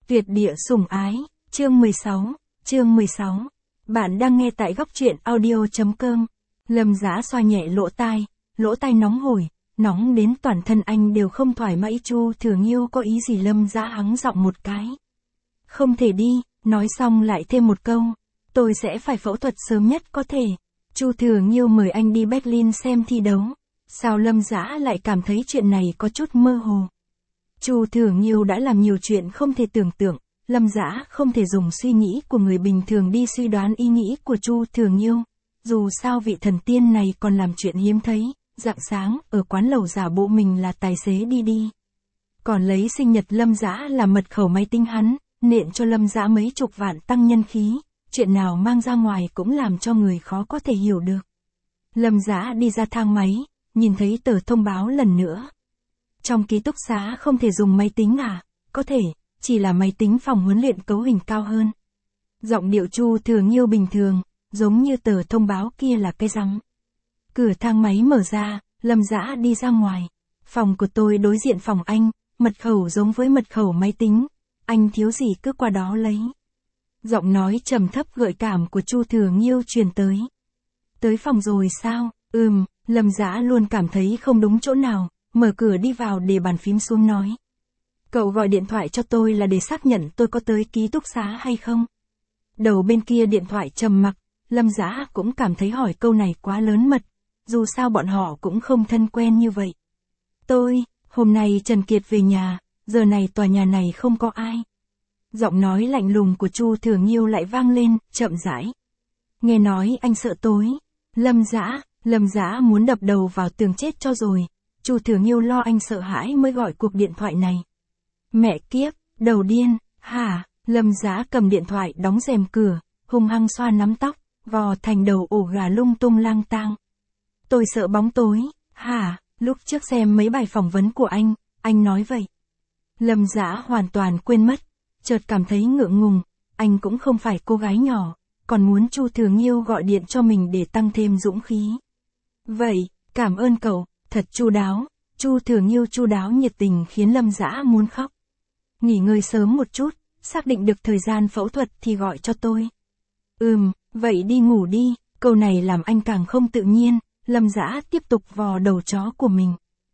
Tuyệt địa sủng ái, chương 16. Bạn đang nghe tại góc truyện audio.com. Lâm Dã xoa nhẹ lỗ tai nóng hổi, nóng đến toàn thân anh đều không thoải mái. Chu Thừa Nghiêu có ý gì? Lâm Dã hắng giọng một cái. Không thể đi, nói xong lại thêm một câu. Tôi sẽ phải phẫu thuật sớm nhất có thể. Chu Thừa Nghiêu mời anh đi Berlin xem thi đấu. Sao Lâm Dã lại cảm thấy chuyện này có chút mơ hồ? Chu Thừa Nghiêu đã làm nhiều chuyện không thể tưởng tượng, Lâm Dã không thể dùng suy nghĩ của người bình thường đi suy đoán ý nghĩ của Chu Thừa Nghiêu. Dù sao vị thần tiên này còn làm chuyện hiếm thấy, rạng sáng ở quán lẩu giả bộ mình là tài xế đi. Còn lấy sinh nhật Lâm Dã làm mật khẩu máy tính hắn, nện cho Lâm Dã mấy chục vạn tăng nhân khí, chuyện nào mang ra ngoài cũng làm cho người khó có thể hiểu được. Lâm Dã đi ra thang máy, nhìn thấy tờ thông báo lần nữa. Trong ký túc xá không thể dùng máy tính à? Có thể, chỉ là máy tính phòng huấn luyện cấu hình cao hơn. Giọng điệu Chu Thừa Nghiêu bình thường, giống như tờ thông báo kia là cái rắm. Cửa thang máy mở ra, Lâm Dã đi ra ngoài. Phòng của tôi đối diện phòng anh, mật khẩu giống với mật khẩu máy tính. Anh thiếu gì cứ qua đó lấy. Giọng nói trầm thấp gợi cảm của Chu Thừa Nghiêu truyền tới. Tới phòng rồi sao? Lâm Dã luôn cảm thấy không đúng chỗ nào. Mở cửa đi vào để bàn phím xuống nói. Cậu gọi điện thoại cho tôi là để xác nhận tôi có tới ký túc xá hay không? Đầu bên kia điện thoại trầm mặc, Lâm Dã cũng cảm thấy hỏi câu này quá lớn mật, dù sao bọn họ cũng không thân quen như vậy. Hôm nay Trần Kiệt về nhà, giờ này tòa nhà này không có ai. Giọng nói lạnh lùng của Chu Thừa Nghiêu lại vang lên, chậm rãi. Nghe nói anh sợ tối. Lâm Dã muốn đập đầu vào tường chết cho rồi. Chu Thừa Nghiêu lo anh sợ hãi mới gọi cuộc điện thoại này. Mẹ kiếp, đầu điên, hả? Lâm Dã cầm điện thoại đóng rèm cửa, hung hăng xoa nắm tóc, vò thành đầu ổ gà lung tung lang tang. Tôi sợ bóng tối, hả? Lúc trước xem mấy bài phỏng vấn của anh nói vậy. Lâm Dã hoàn toàn quên mất, chợt cảm thấy ngượng ngùng, anh cũng không phải cô gái nhỏ, còn muốn Chu Thừa Nghiêu gọi điện cho mình để tăng thêm dũng khí. Vậy, cảm ơn cậu. Thật chu đáo, Chu Thừa Nghiêu chu đáo nhiệt tình khiến Lâm Dã muốn khóc. Nghỉ ngơi sớm một chút, xác định được thời gian phẫu thuật thì gọi cho tôi. Vậy đi ngủ đi, câu này làm anh càng không tự nhiên, Lâm Dã tiếp tục vò đầu chó của mình.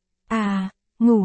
Ngủ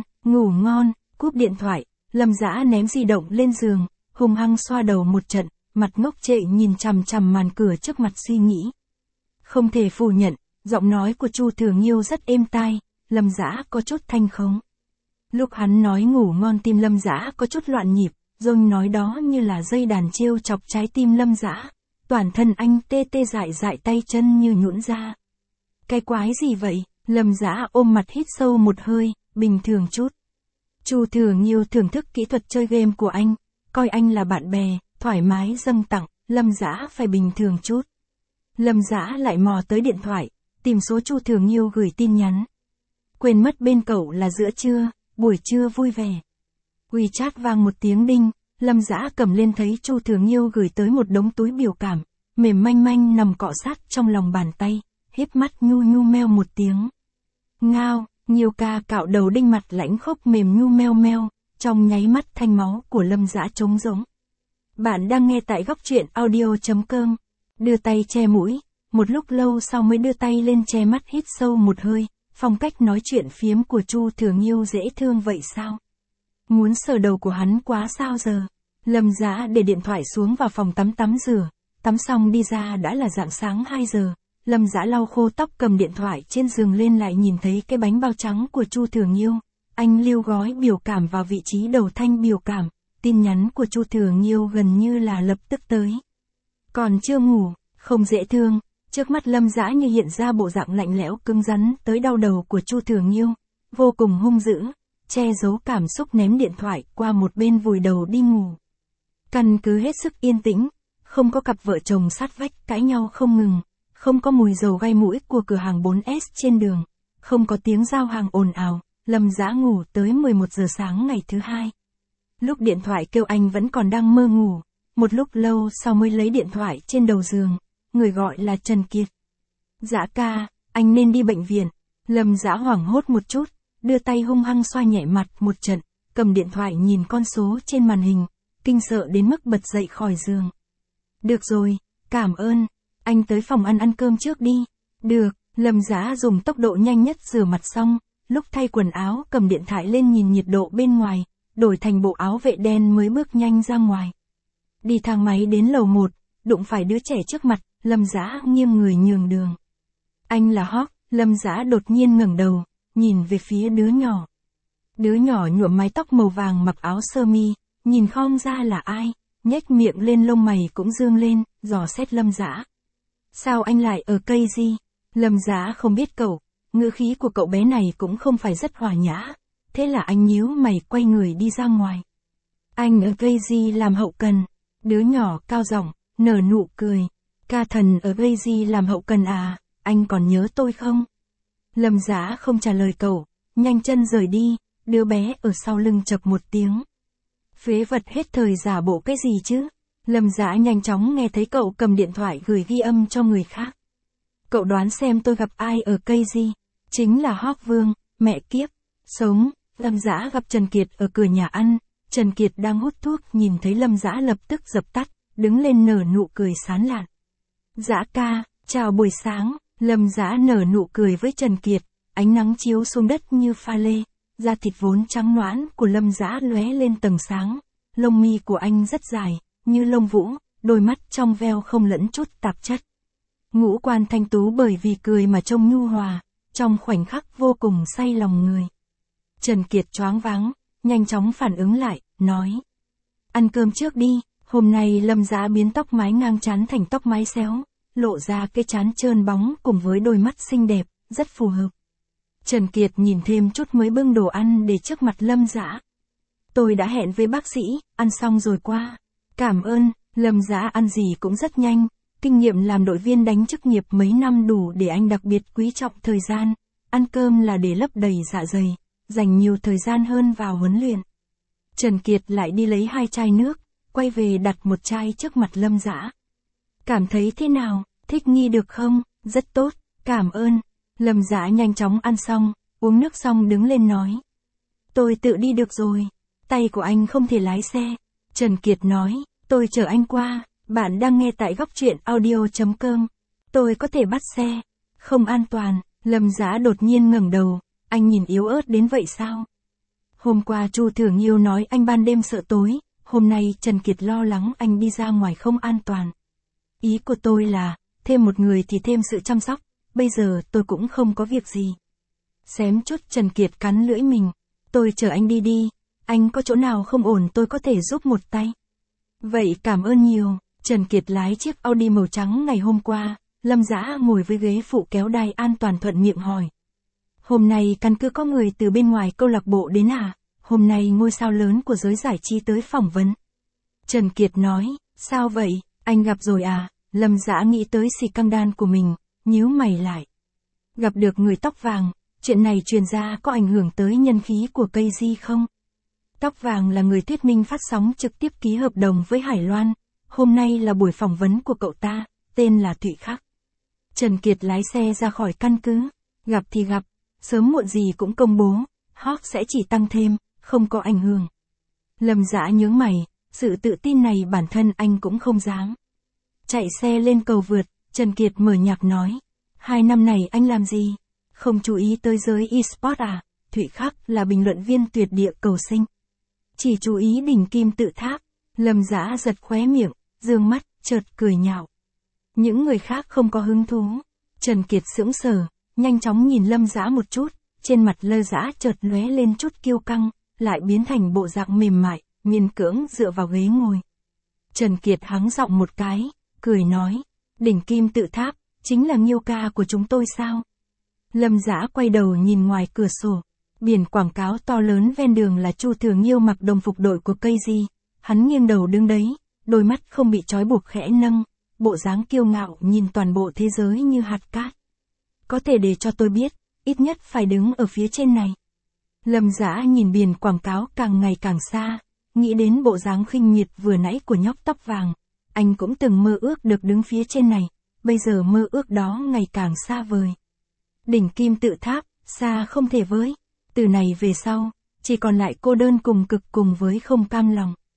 ngon, cúp điện thoại, Lâm Dã ném di động lên giường, hung hăng xoa đầu một trận, mặt ngốc trệ nhìn chằm chằm màn cửa trước mặt suy nghĩ. Không thể phủ nhận. Giọng nói của Chu Thừa Nghiêu rất êm tai, Lâm Dã có chút thanh khống. Lúc hắn nói ngủ ngon tim Lâm Dã có chút loạn nhịp, rồi nói đó như là dây đàn trêu chọc trái tim Lâm Dã. Toàn thân anh tê dại tay chân như nhũn ra. Cái quái gì vậy? Lâm Dã ôm mặt hít sâu một hơi, bình thường chút. Chu Thừa Nghiêu thưởng thức kỹ thuật chơi game của anh, coi anh là bạn bè, thoải mái dâng tặng, Lâm Dã phải bình thường chút. Lâm Dã lại mò tới điện thoại. Tìm số Chu Thừa Nghiêu gửi tin nhắn. Quên mất bên cậu là giữa trưa, buổi trưa vui vẻ. WeChat vang một tiếng đinh, Lâm Dã cầm lên thấy Chu Thừa Nghiêu gửi tới một đống túi biểu cảm, mềm manh nằm cọ sát trong lòng bàn tay, híp mắt nhu meo một tiếng. Ngao, Nghiêu ca cạo đầu đinh mặt lãnh khốc mềm nhu meo, trong nháy mắt thanh máu của Lâm Dã trống rỗng. Bạn đang nghe tại góc truyện audio.com, đưa tay che mũi. Một lúc lâu sau mới đưa tay lên che mắt hít sâu một hơi, phong cách nói chuyện phiếm của Chu Thừa Nghiêu dễ thương vậy sao? Muốn sờ đầu của hắn quá sao giờ? Lâm Dã để điện thoại xuống vào phòng tắm rửa, tắm xong đi ra đã là rạng sáng 2 giờ, Lâm Dã lau khô tóc cầm điện thoại trên giường lên lại nhìn thấy cái bánh bao trắng của Chu Thừa Nghiêu, anh lưu gói biểu cảm vào vị trí đầu thanh biểu cảm, tin nhắn của Chu Thừa Nghiêu gần như là lập tức tới. Còn chưa ngủ, không dễ thương. Trước mắt Lâm Dã như hiện ra bộ dạng lạnh lẽo cứng rắn tới đau đầu của Chu Thừa Nghiêu, vô cùng hung dữ, che giấu cảm xúc ném điện thoại qua một bên vùi đầu đi ngủ. Căn cứ hết sức yên tĩnh, không có cặp vợ chồng sát vách cãi nhau không ngừng, không có mùi dầu gai mũi của cửa hàng 4S trên đường, không có tiếng giao hàng ồn ào, Lâm Dã ngủ tới 11 giờ sáng ngày thứ hai. Lúc điện thoại kêu anh vẫn còn đang mơ ngủ, một lúc lâu sau mới lấy điện thoại trên đầu giường. Người gọi là Trần Kiệt. Dã ca, anh nên đi bệnh viện. Lâm Dã hoảng hốt một chút, đưa tay hung hăng xoa nhẹ mặt một trận, cầm điện thoại nhìn con số trên màn hình, kinh sợ đến mức bật dậy khỏi giường. Được rồi, cảm ơn, anh tới phòng ăn cơm trước đi. Được, Lâm Dã dùng tốc độ nhanh nhất rửa mặt xong, lúc thay quần áo cầm điện thoại lên nhìn nhiệt độ bên ngoài, đổi thành bộ áo vệ đen mới bước nhanh ra ngoài. Đi thang máy đến lầu 1, đụng phải đứa trẻ trước mặt, Lâm Dã nghiêng người nhường đường. Anh là Hawk, Lâm Dã đột nhiên ngẩng đầu, nhìn về phía đứa nhỏ. Đứa nhỏ nhuộm mái tóc màu vàng mặc áo sơ mi, nhìn không ra là ai, nhếch miệng lên lông mày cũng dương lên, dò xét Lâm Dã. Sao anh lại ở cây gì? Lâm Dã không biết cậu, ngữ khí của cậu bé này cũng không phải rất hòa nhã, thế là anh nhíu mày quay người đi ra ngoài. Anh ở cây gì làm hậu cần? Đứa nhỏ cao giọng, nở nụ cười. Ca thần ở cây gì làm hậu cần à, anh còn nhớ tôi không? Lâm Dã không trả lời cậu, nhanh chân rời đi, đứa bé ở sau lưng chập một tiếng. Phế vật hết thời giả bộ cái gì chứ? Lâm Dã nhanh chóng nghe thấy cậu cầm điện thoại gửi ghi âm cho người khác. Cậu đoán xem tôi gặp ai ở cây gì? Chính là Hawk Vương, mẹ kiếp. Sống, Lâm Dã gặp Trần Kiệt ở cửa nhà ăn, Trần Kiệt đang hút thuốc nhìn thấy Lâm Dã lập tức dập tắt, đứng lên nở nụ cười sán lạn. Dã ca, chào buổi sáng, Lâm Dã nở nụ cười với Trần Kiệt, ánh nắng chiếu xuống đất như pha lê, da thịt vốn trắng nõn của Lâm Dã lóe lên tầng sáng, lông mi của anh rất dài, như lông vũ, đôi mắt trong veo không lẫn chút tạp chất. Ngũ quan thanh tú bởi vì cười mà trông nhu hòa, trong khoảnh khắc vô cùng say lòng người. Trần Kiệt choáng váng, nhanh chóng phản ứng lại, nói. Ăn cơm trước đi, hôm nay Lâm Dã biến tóc mái ngang trán thành tóc mái xéo, lộ ra cái trán trơn bóng cùng với đôi mắt xinh đẹp, rất phù hợp. Trần Kiệt nhìn thêm chút mới bưng đồ ăn để trước mặt Lâm Dã. Tôi đã hẹn với bác sĩ, ăn xong rồi qua. Cảm ơn, Lâm Dã ăn gì cũng rất nhanh, kinh nghiệm làm đội viên đánh chức nghiệp mấy năm đủ để anh đặc biệt quý trọng thời gian, ăn cơm là để lấp đầy dạ dày, dành nhiều thời gian hơn vào huấn luyện. Trần Kiệt lại đi lấy 2 chai nước, quay về đặt một chai trước mặt Lâm Dã. Cảm thấy thế nào, thích nghi được không? Rất tốt, cảm ơn. Lâm Dã nhanh chóng ăn xong, uống nước xong đứng lên nói. Tôi tự đi được rồi, tay của anh không thể lái xe. Trần Kiệt nói, tôi chở anh qua, bạn đang nghe tại góc truyện audio.com. Tôi có thể bắt xe. Không an toàn, Lâm Dã đột nhiên ngẩng đầu, anh nhìn yếu ớt đến vậy sao? Hôm qua Chu Thường Yêu nói anh ban đêm sợ tối, hôm nay Trần Kiệt lo lắng anh đi ra ngoài không an toàn. Ý của tôi là, thêm một người thì thêm sự chăm sóc, bây giờ tôi cũng không có việc gì. Xém chút Trần Kiệt cắn lưỡi mình, tôi chở anh đi đi, anh có chỗ nào không ổn tôi có thể giúp một tay. Vậy cảm ơn nhiều, Trần Kiệt lái chiếc Audi màu trắng ngày hôm qua, Lâm Dã ngồi với ghế phụ kéo đai an toàn thuận miệng hỏi. Hôm nay căn cứ có người từ bên ngoài câu lạc bộ đến à, hôm nay ngôi sao lớn của giới giải trí tới phỏng vấn. Trần Kiệt nói, sao vậy, anh gặp rồi à, Lâm Dã nghĩ tới scandal của mình, nhíu mày lại. Gặp được người tóc vàng, chuyện này truyền ra có ảnh hưởng tới nhân khí của cây di không? Tóc vàng là người thuyết minh phát sóng trực tiếp ký hợp đồng với Hải Loan, hôm nay là buổi phỏng vấn của cậu ta, tên là Thụy Khắc. Trần Kiệt lái xe ra khỏi căn cứ, gặp thì gặp, sớm muộn gì cũng công bố, Hawk sẽ chỉ tăng thêm, không có ảnh hưởng. Lâm Dã nhướng mày, sự tự tin này bản thân anh cũng không dám. Chạy xe lên cầu vượt, Trần Kiệt mở nhạc nói. 2 năm này anh làm gì? Không chú ý tới giới e-sport à? Thụy Khắc là bình luận viên tuyệt địa cầu sinh. Chỉ chú ý đỉnh kim tự tháp. Lâm Dã giật khóe miệng, dương mắt, chợt cười nhạo. Những người khác không có hứng thú. Trần Kiệt sững sờ, nhanh chóng nhìn Lâm Dã một chút, trên mặt Lâm Dã chợt lóe lên chút kiêu căng, lại biến thành bộ dạng mềm mại, miễn cưỡng dựa vào ghế ngồi. Trần Kiệt hắng giọng một cái, cười nói, đỉnh kim tự tháp, chính là Nghiêu ca của chúng tôi sao? Lâm Dã quay đầu nhìn ngoài cửa sổ, biển quảng cáo to lớn ven đường là Chu Thường Nghiêu mặc đồng phục đội của cây di, hắn nghiêng đầu đứng đấy, đôi mắt không bị trói buộc khẽ nâng, bộ dáng kiêu ngạo nhìn toàn bộ thế giới như hạt cát. Có thể để cho tôi biết, ít nhất phải đứng ở phía trên này. Lâm Dã nhìn biển quảng cáo càng ngày càng xa, nghĩ đến bộ dáng khinh miệt vừa nãy của nhóc tóc vàng, anh cũng từng mơ ước được đứng phía trên này, bây giờ mơ ước đó ngày càng xa vời. Đỉnh kim tự tháp, xa không thể với, từ này về sau, chỉ còn lại cô đơn cùng cực cùng với không cam lòng.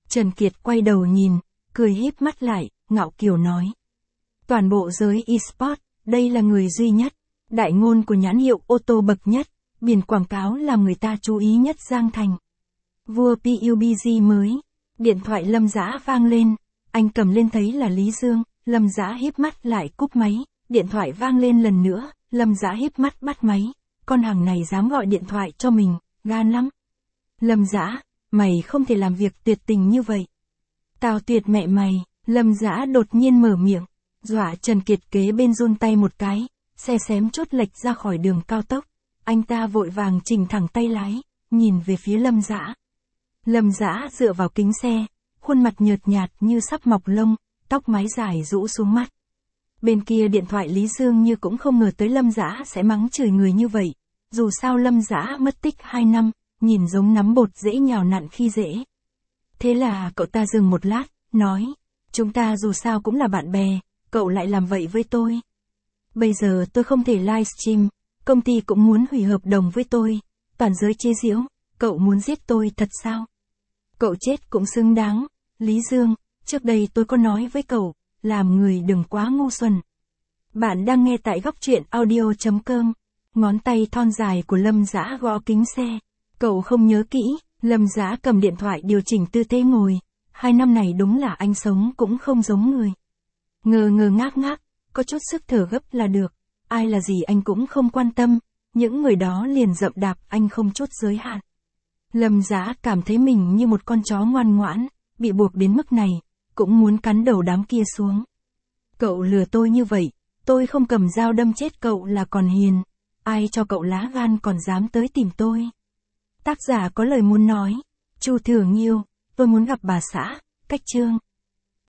Trần Kiệt quay đầu nhìn, cười híp mắt lại, ngạo kiều nói. Toàn bộ giới eSport, đây là người duy nhất, đại ngôn của nhãn hiệu ô tô bậc nhất, biển quảng cáo làm người ta chú ý nhất Giang Thành. Vua PUBG mới, điện thoại Lâm Dã vang lên, anh cầm lên thấy là Lý Dương, Lâm Dã híp mắt lại cúp máy, điện thoại vang lên lần nữa, Lâm Dã híp mắt bắt máy, con hàng này dám gọi điện thoại cho mình, gan lắm. Lâm Dã, mày không thể làm việc tuyệt tình như vậy. Tao tuyệt mẹ mày, Lâm Dã đột nhiên mở miệng, dọa Trần Kiệt kế bên run tay một cái, xe xém chốt lệch ra khỏi đường cao tốc, anh ta vội vàng chỉnh thẳng tay lái, nhìn về phía Lâm Dã. Lâm Dã dựa vào kính xe, khuôn mặt nhợt nhạt như sắp mọc lông, tóc mái dài rũ xuống mắt. Bên kia điện thoại Lý Dương như cũng không ngờ tới Lâm Dã sẽ mắng chửi người như vậy, dù sao Lâm Dã mất tích 2 năm, nhìn giống nắm bột dễ nhào nặn khi dễ. Thế là cậu ta dừng một lát, nói, chúng ta dù sao cũng là bạn bè, cậu lại làm vậy với tôi. Bây giờ tôi không thể livestream, công ty cũng muốn hủy hợp đồng với tôi, toàn giới chế giễu, cậu muốn giết tôi thật sao? Cậu chết cũng xứng đáng, Lý Dương, trước đây tôi có nói với cậu, làm người đừng quá ngu xuẩn. Bạn đang nghe tại góc truyện audio.com, ngón tay thon dài của Lâm Dã gõ kính xe, cậu không nhớ kỹ, Lâm Dã cầm điện thoại điều chỉnh tư thế ngồi, 2 năm này đúng là anh sống cũng không giống người. Ngơ ngơ ngác ngác, có chút sức thở gấp là được, ai là gì anh cũng không quan tâm, những người đó liền dậm đạp anh không chút giới hạn. Lâm Dã cảm thấy mình như một con chó ngoan ngoãn, bị buộc đến mức này, cũng muốn cắn đầu đám kia xuống. Cậu lừa tôi như vậy, tôi không cầm dao đâm chết cậu là còn hiền, ai cho cậu lá gan còn dám tới tìm tôi. Tác giả có lời muốn nói, Chu Thừa Nghiêu, tôi muốn gặp bà xã, cách chương.